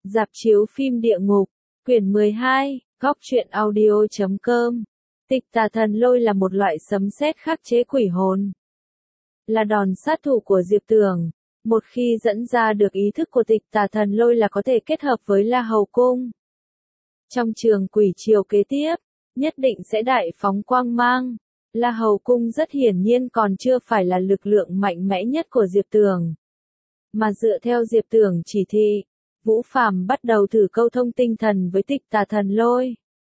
Rạp chiếu phim địa ngục, quyển 12, góc truyện audio.com. Tịch tà thần lôi là một loại sấm sét khắc chế quỷ hồn. Là đòn sát thủ của Diệp Tường. Một khi dẫn ra được ý thức của tịch tà thần lôi là có thể kết hợp với La Hầu Cung. Trong trường quỷ triều kế tiếp, nhất định sẽ đại phóng quang mang. La Hầu Cung rất hiển nhiên còn chưa phải là lực lượng mạnh mẽ nhất của Diệp Tường. Mà dựa theo Diệp Tường chỉ thị, Vũ Phàm bắt đầu thử câu thông tinh thần với tịch tà thần lôi.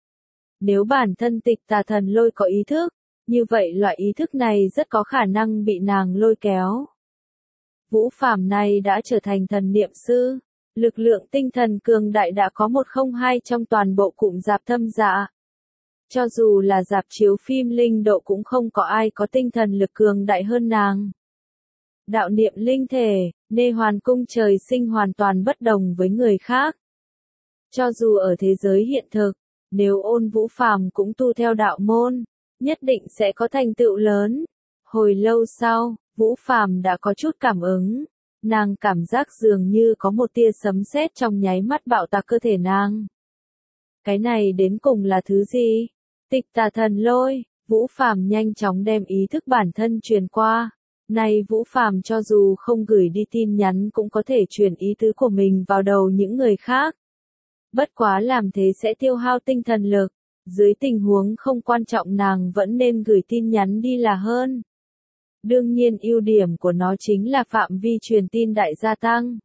Nếu bản thân tịch tà thần lôi có ý thức, như vậy loại ý thức này rất có khả năng bị nàng lôi kéo. Vũ Phàm này đã trở thành thần niệm sư, lực lượng tinh thần cường đại đã có 102 trong toàn bộ cụm rạp Thâm Dạ. Cho dù là rạp chiếu phim linh độ cũng không có ai có tinh thần lực cường đại hơn nàng. Đạo niệm linh thể, Nê Hoàn Cung trời sinh hoàn toàn bất đồng với người khác. Cho dù ở thế giới hiện thực, nếu Ôn Vũ Phàm cũng tu theo đạo môn, nhất định sẽ có thành tựu lớn. Hồi lâu sau, Vũ Phàm đã có chút cảm ứng, nàng cảm giác dường như có một tia sấm sét trong nháy mắt bạo tạc cơ thể nàng. Cái này đến cùng là thứ gì? Tịch tà thần lôi, Vũ Phàm nhanh chóng đem ý thức bản thân truyền qua. Này Vũ Phàm cho dù không gửi đi tin nhắn cũng có thể truyền ý tứ của mình vào đầu những người khác. Bất quá làm thế sẽ tiêu hao tinh thần lực, dưới tình huống không quan trọng nàng vẫn nên gửi tin nhắn đi là hơn. Đương nhiên ưu điểm của nó chính là phạm vi truyền tin đại gia tăng.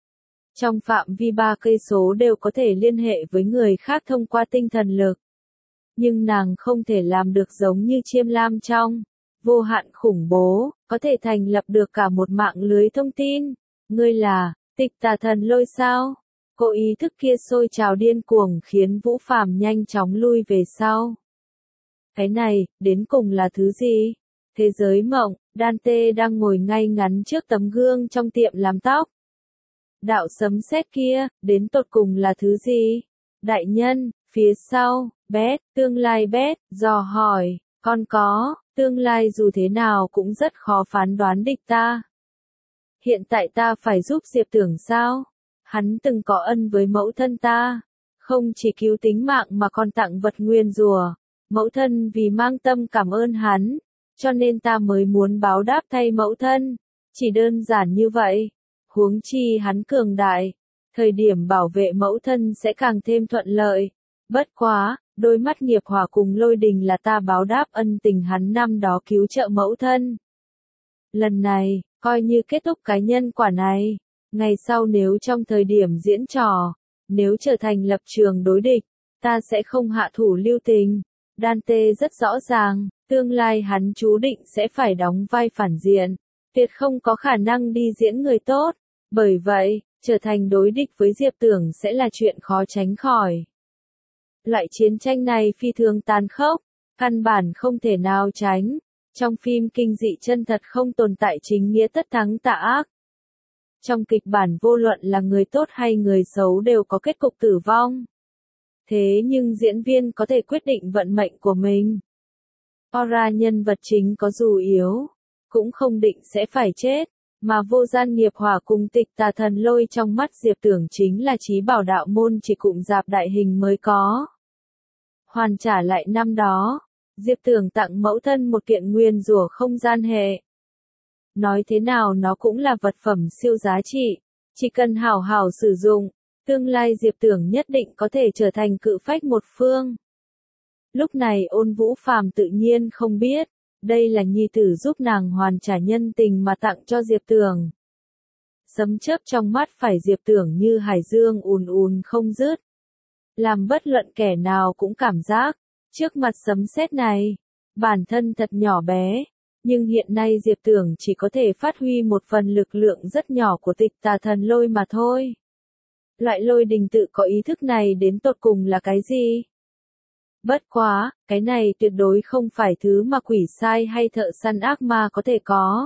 Trong phạm vi 3 cây số đều có thể liên hệ với người khác thông qua tinh thần lực. Nhưng nàng không thể làm được giống như Chiêm Lam trong vô hạn khủng bố, có thể thành lập được cả một mạng lưới thông tin. Ngươi là tịch tà thần lôi sao? Cô ý thức kia sôi trào điên cuồng khiến Vũ Phàm nhanh chóng lui về sau. Cái này, đến cùng là thứ gì? Thế giới mộng, Dante đang ngồi ngay ngắn trước tấm gương trong tiệm làm tóc. Đạo sấm sét kia, đến tột cùng là thứ gì? Đại nhân, phía sau, Beth, tương lai Beth, dò hỏi, con có, tương lai dù thế nào cũng rất khó phán đoán địch ta. Hiện tại ta phải giúp Diệp Tưởng sao? Hắn từng có ân với mẫu thân ta, không chỉ cứu tính mạng mà còn tặng vật nguyền rủa. Mẫu thân vì mang tâm cảm ơn hắn, cho nên ta mới muốn báo đáp thay mẫu thân. Chỉ đơn giản như vậy. Huống chi hắn cường đại, thời điểm bảo vệ mẫu thân sẽ càng thêm thuận lợi. Bất quá, đôi mắt nghiệp hỏa cùng lôi đình là ta báo đáp ân tình hắn năm đó cứu trợ mẫu thân. Lần này, coi như kết thúc cái nhân quả này. Ngày sau nếu trong thời điểm diễn trò, nếu trở thành lập trường đối địch, ta sẽ không hạ thủ lưu tình. Dante rất rõ ràng, tương lai hắn chú định sẽ phải đóng vai phản diện, tuyệt không có khả năng đi diễn người tốt. Bởi vậy, trở thành đối địch với Diệp Tưởng sẽ là chuyện khó tránh khỏi. Loại chiến tranh này phi thường tàn khốc, căn bản không thể nào tránh. Trong phim kinh dị chân thật không tồn tại chính nghĩa tất thắng tà ác. Trong kịch bản vô luận là người tốt hay người xấu đều có kết cục tử vong. Thế nhưng diễn viên có thể quyết định vận mệnh của mình. Aura nhân vật chính có dù yếu, cũng không định sẽ phải chết, mà vô gian nghiệp hỏa cùng tịch tà thần lôi trong mắt Diệp Tưởng chính là chí bảo đạo môn chỉ cụm rạp đại hình mới có. Hoàn trả lại năm đó, Diệp Tưởng tặng mẫu thân một kiện nguyền rủa không gian hệ. Nói thế nào nó cũng là vật phẩm siêu giá trị, chỉ cần hảo hảo sử dụng, tương lai Diệp Tưởng nhất định có thể trở thành cự phách một phương. Lúc này Ôn Vũ Phàm tự nhiên không biết, đây là nhi tử giúp nàng hoàn trả nhân tình mà tặng cho Diệp Tưởng. Sấm chớp trong mắt phải Diệp Tưởng như hải dương ùn ùn không dứt. Làm bất luận kẻ nào cũng cảm giác, trước mặt sấm sét này, bản thân thật nhỏ bé. Nhưng hiện nay Diệp Tưởng chỉ có thể phát huy một phần lực lượng rất nhỏ của tịch tà thần lôi mà thôi. Loại lôi đình tự có ý thức này đến tột cùng là cái gì? Bất quá, cái này tuyệt đối không phải thứ mà quỷ sai hay thợ săn ác ma có thể có.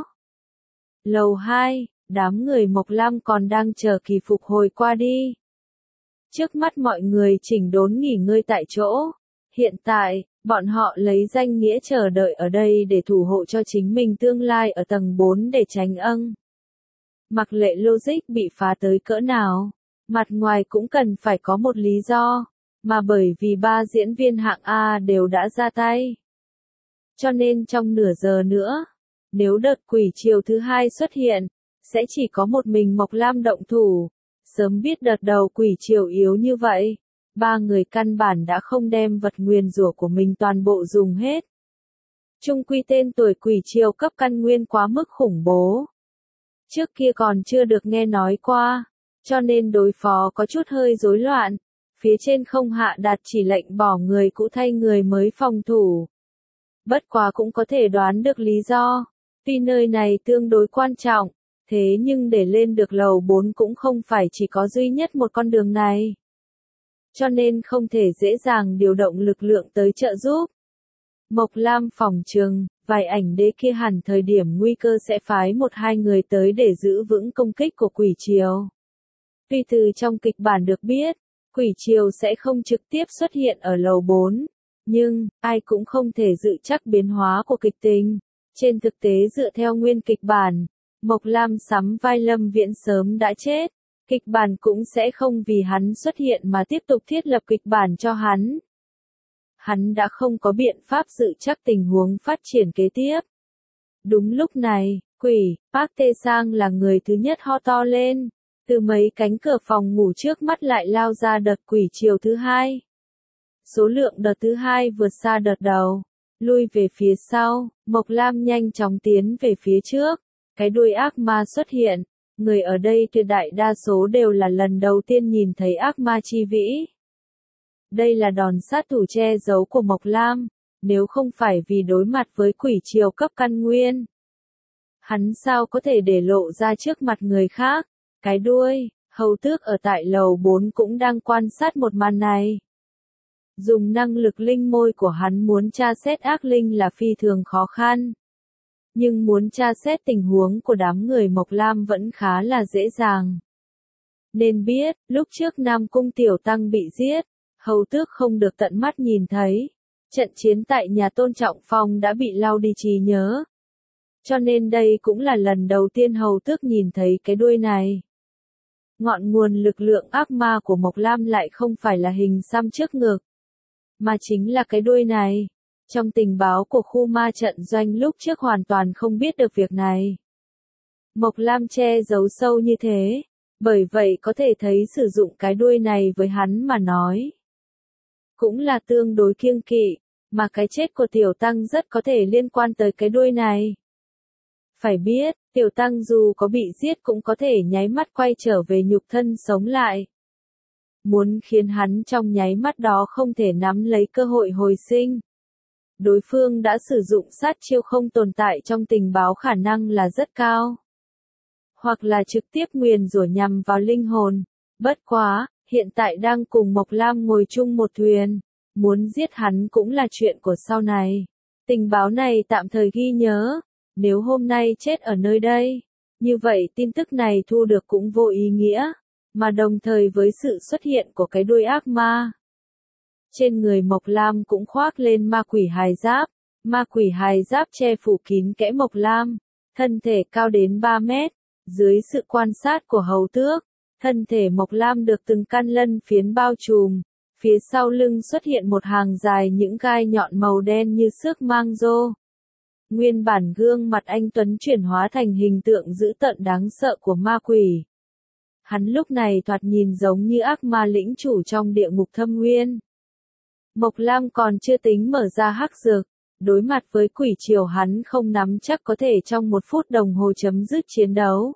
Lầu 2, đám người Mộc Lam còn đang chờ kỳ phục hồi qua đi. Trước mắt mọi người chỉnh đốn nghỉ ngơi tại chỗ. Hiện tại, bọn họ lấy danh nghĩa chờ đợi ở đây để thủ hộ cho chính mình tương lai ở tầng 4 để tránh âng. Mặc lệ logic bị phá tới cỡ nào, Mặt ngoài cũng cần phải có một lý do, mà bởi vì 3 diễn viên hạng A đều đã ra tay. Cho nên trong nửa giờ nữa, nếu đợt quỷ chiều thứ 2 xuất hiện, sẽ chỉ có một mình Mộc Lam động thủ. Sớm biết đợt đầu quỷ chiều yếu như vậy, 3 người căn bản đã không đem vật nguyền rủa của mình toàn bộ dùng hết. Chung quy tên tuổi quỷ chiều cấp căn nguyên quá mức khủng bố. Trước kia còn chưa được nghe nói qua, cho nên đối phó có chút hơi rối loạn. Phía trên không hạ đạt chỉ lệnh bỏ người cũ thay người mới phòng thủ. Bất quá cũng có thể đoán được lý do, vì nơi này tương đối quan trọng, thế nhưng để lên được lầu 4 cũng không phải chỉ có duy nhất một con đường này. Cho nên không thể dễ dàng điều động lực lượng tới trợ giúp. Mộc Lam phỏng chừng, vài ảnh đế kia hẳn thời điểm nguy cơ sẽ phái 1-2 người tới để giữ vững công kích của quỷ triều. Tuy từ trong kịch bản được biết, quỷ triều sẽ không trực tiếp xuất hiện ở lầu 4, nhưng, ai cũng không thể dự chắc biến hóa của kịch tình. Trên thực tế dựa theo nguyên kịch bản, Mộc Lam sắm vai Lâm Viễn sớm đã chết, kịch bản cũng sẽ không vì hắn xuất hiện mà tiếp tục thiết lập kịch bản cho hắn. Hắn đã không có biện pháp dự chắc tình huống phát triển kế tiếp. Đúng lúc này, quỷ, Park Tae Sang là người thứ nhất ho to lên, từ mấy cánh cửa phòng ngủ trước mắt lại lao ra đợt quỷ chiều thứ 2. Số lượng đợt thứ 2 vượt xa đợt đầu, lui về phía sau, Mộc Lam nhanh chóng tiến về phía trước, cái đuôi ác ma xuất hiện, người ở đây tuyệt đại đa số đều là lần đầu tiên nhìn thấy ác ma chi vĩ. Đây là đòn sát thủ che giấu của Mộc Lam, nếu không phải vì đối mặt với quỷ triều cấp căn nguyên. Hắn sao có thể để lộ ra trước mặt người khác, cái đuôi, hầu tước ở tại lầu 4 cũng đang quan sát một màn này. Dùng năng lực linh môi của hắn muốn tra xét ác linh là phi thường khó khăn. Nhưng muốn tra xét tình huống của đám người Mộc Lam vẫn khá là dễ dàng. Nên biết, lúc trước Nam Cung Tiểu Tăng bị giết, hầu tước không được tận mắt nhìn thấy. Trận chiến tại nhà Tôn Trọng Phong đã bị lau đi trí nhớ. Cho nên đây cũng là lần đầu tiên hầu tước nhìn thấy cái đuôi này. Ngọn nguồn lực lượng ác ma của Mộc Lam lại không phải là hình xăm trước ngực, mà chính là cái đuôi này. Trong tình báo của khu ma trận doanh lúc trước hoàn toàn không biết được việc này. Mộc Lam che giấu sâu như thế, bởi vậy có thể thấy sử dụng cái đuôi này với hắn mà nói cũng là tương đối kiêng kỵ, mà cái chết của Tiểu Tăng rất có thể liên quan tới cái đuôi này. Phải biết, Tiểu Tăng dù có bị giết cũng có thể nháy mắt quay trở về nhục thân sống lại. Muốn khiến hắn trong nháy mắt đó không thể nắm lấy cơ hội hồi sinh. Đối phương đã sử dụng sát chiêu không tồn tại trong tình báo khả năng là rất cao. Hoặc là trực tiếp nguyền rủa nhằm vào linh hồn. Bất quá, hiện tại đang cùng Mộc Lam ngồi chung một thuyền. Muốn giết hắn cũng là chuyện của sau này. Tình báo này tạm thời ghi nhớ. Nếu hôm nay chết ở nơi đây, như vậy tin tức này thu được cũng vô ý nghĩa. Mà đồng thời với sự xuất hiện của cái đuôi ác ma. Trên người Mộc Lam cũng khoác lên ma quỷ hài giáp. Ma quỷ hài giáp che phủ kín kẽ Mộc Lam. Thân thể cao đến 3 mét. Dưới sự quan sát của hầu tước, thân thể Mộc Lam được từng căn lân phiến bao trùm. Phía sau lưng xuất hiện một hàng dài những gai nhọn màu đen như xước mang rô. Nguyên bản gương mặt anh Tuấn chuyển hóa thành hình tượng dữ tợn đáng sợ của ma quỷ. Hắn lúc này thoạt nhìn giống như ác ma lĩnh chủ trong địa ngục thâm nguyên. Mộc Lam còn chưa tính mở ra hắc dược, đối mặt với quỷ triều hắn không nắm chắc có thể trong 1 phút đồng hồ chấm dứt chiến đấu.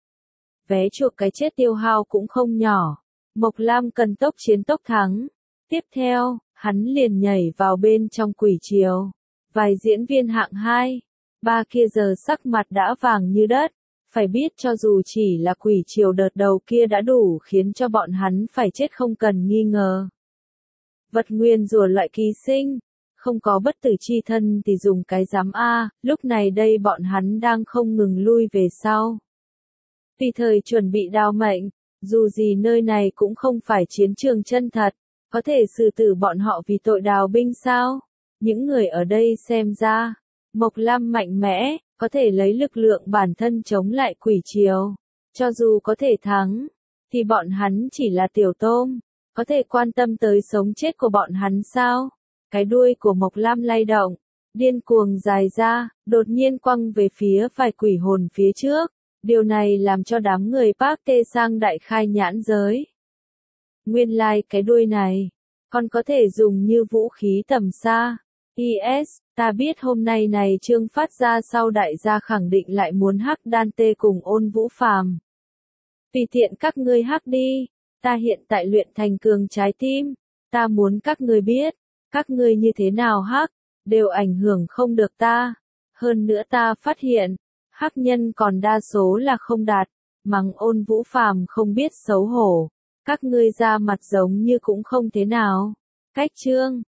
Vé chuộc cái chết tiêu hao cũng không nhỏ, Mộc Lam cần tốc chiến tốc thắng. Tiếp theo, hắn liền nhảy vào bên trong quỷ triều. Vài diễn viên hạng 2, 3 kia giờ sắc mặt đã vàng như đất. Phải biết cho dù chỉ là quỷ triều đợt đầu kia đã đủ khiến cho bọn hắn phải chết không cần nghi ngờ. Vật nguyên rủa loại ký sinh, không có bất tử chi thân thì dùng cái giám A, lúc này đây bọn hắn đang không ngừng lui về sau. Vì thời chuẩn bị đao mệnh, dù gì nơi này cũng không phải chiến trường chân thật, có thể xử tử bọn họ vì tội đào binh sao? Những người ở đây xem ra, Mộc Lam mạnh mẽ, có thể lấy lực lượng bản thân chống lại quỷ triều. Cho dù có thể thắng, thì bọn hắn chỉ là tiểu tôm, có thể quan tâm tới sống chết của bọn hắn sao? Cái đuôi của Mộc Lam lay động, điên cuồng dài ra, đột nhiên quăng về phía vài quỷ hồn phía trước. Điều này làm cho đám người Park Tê Sang đại khai nhãn giới. Nguyên lai cái đuôi này, còn có thể dùng như vũ khí tầm xa. Yes, ta biết hôm nay này Trương phát ra sau đại gia khẳng định lại muốn hắc đan tê cùng Ôn Vũ Phàm. Tùy tiện các ngươi hắc đi, ta hiện tại luyện thành cường trái tim, ta muốn các ngươi biết, các ngươi như thế nào hắc, đều ảnh hưởng không được ta. Hơn nữa ta phát hiện, hắc nhân còn đa số là không đạt, mắng Ôn Vũ Phàm không biết xấu hổ, các ngươi ra mặt giống như cũng không thế nào. Cách chương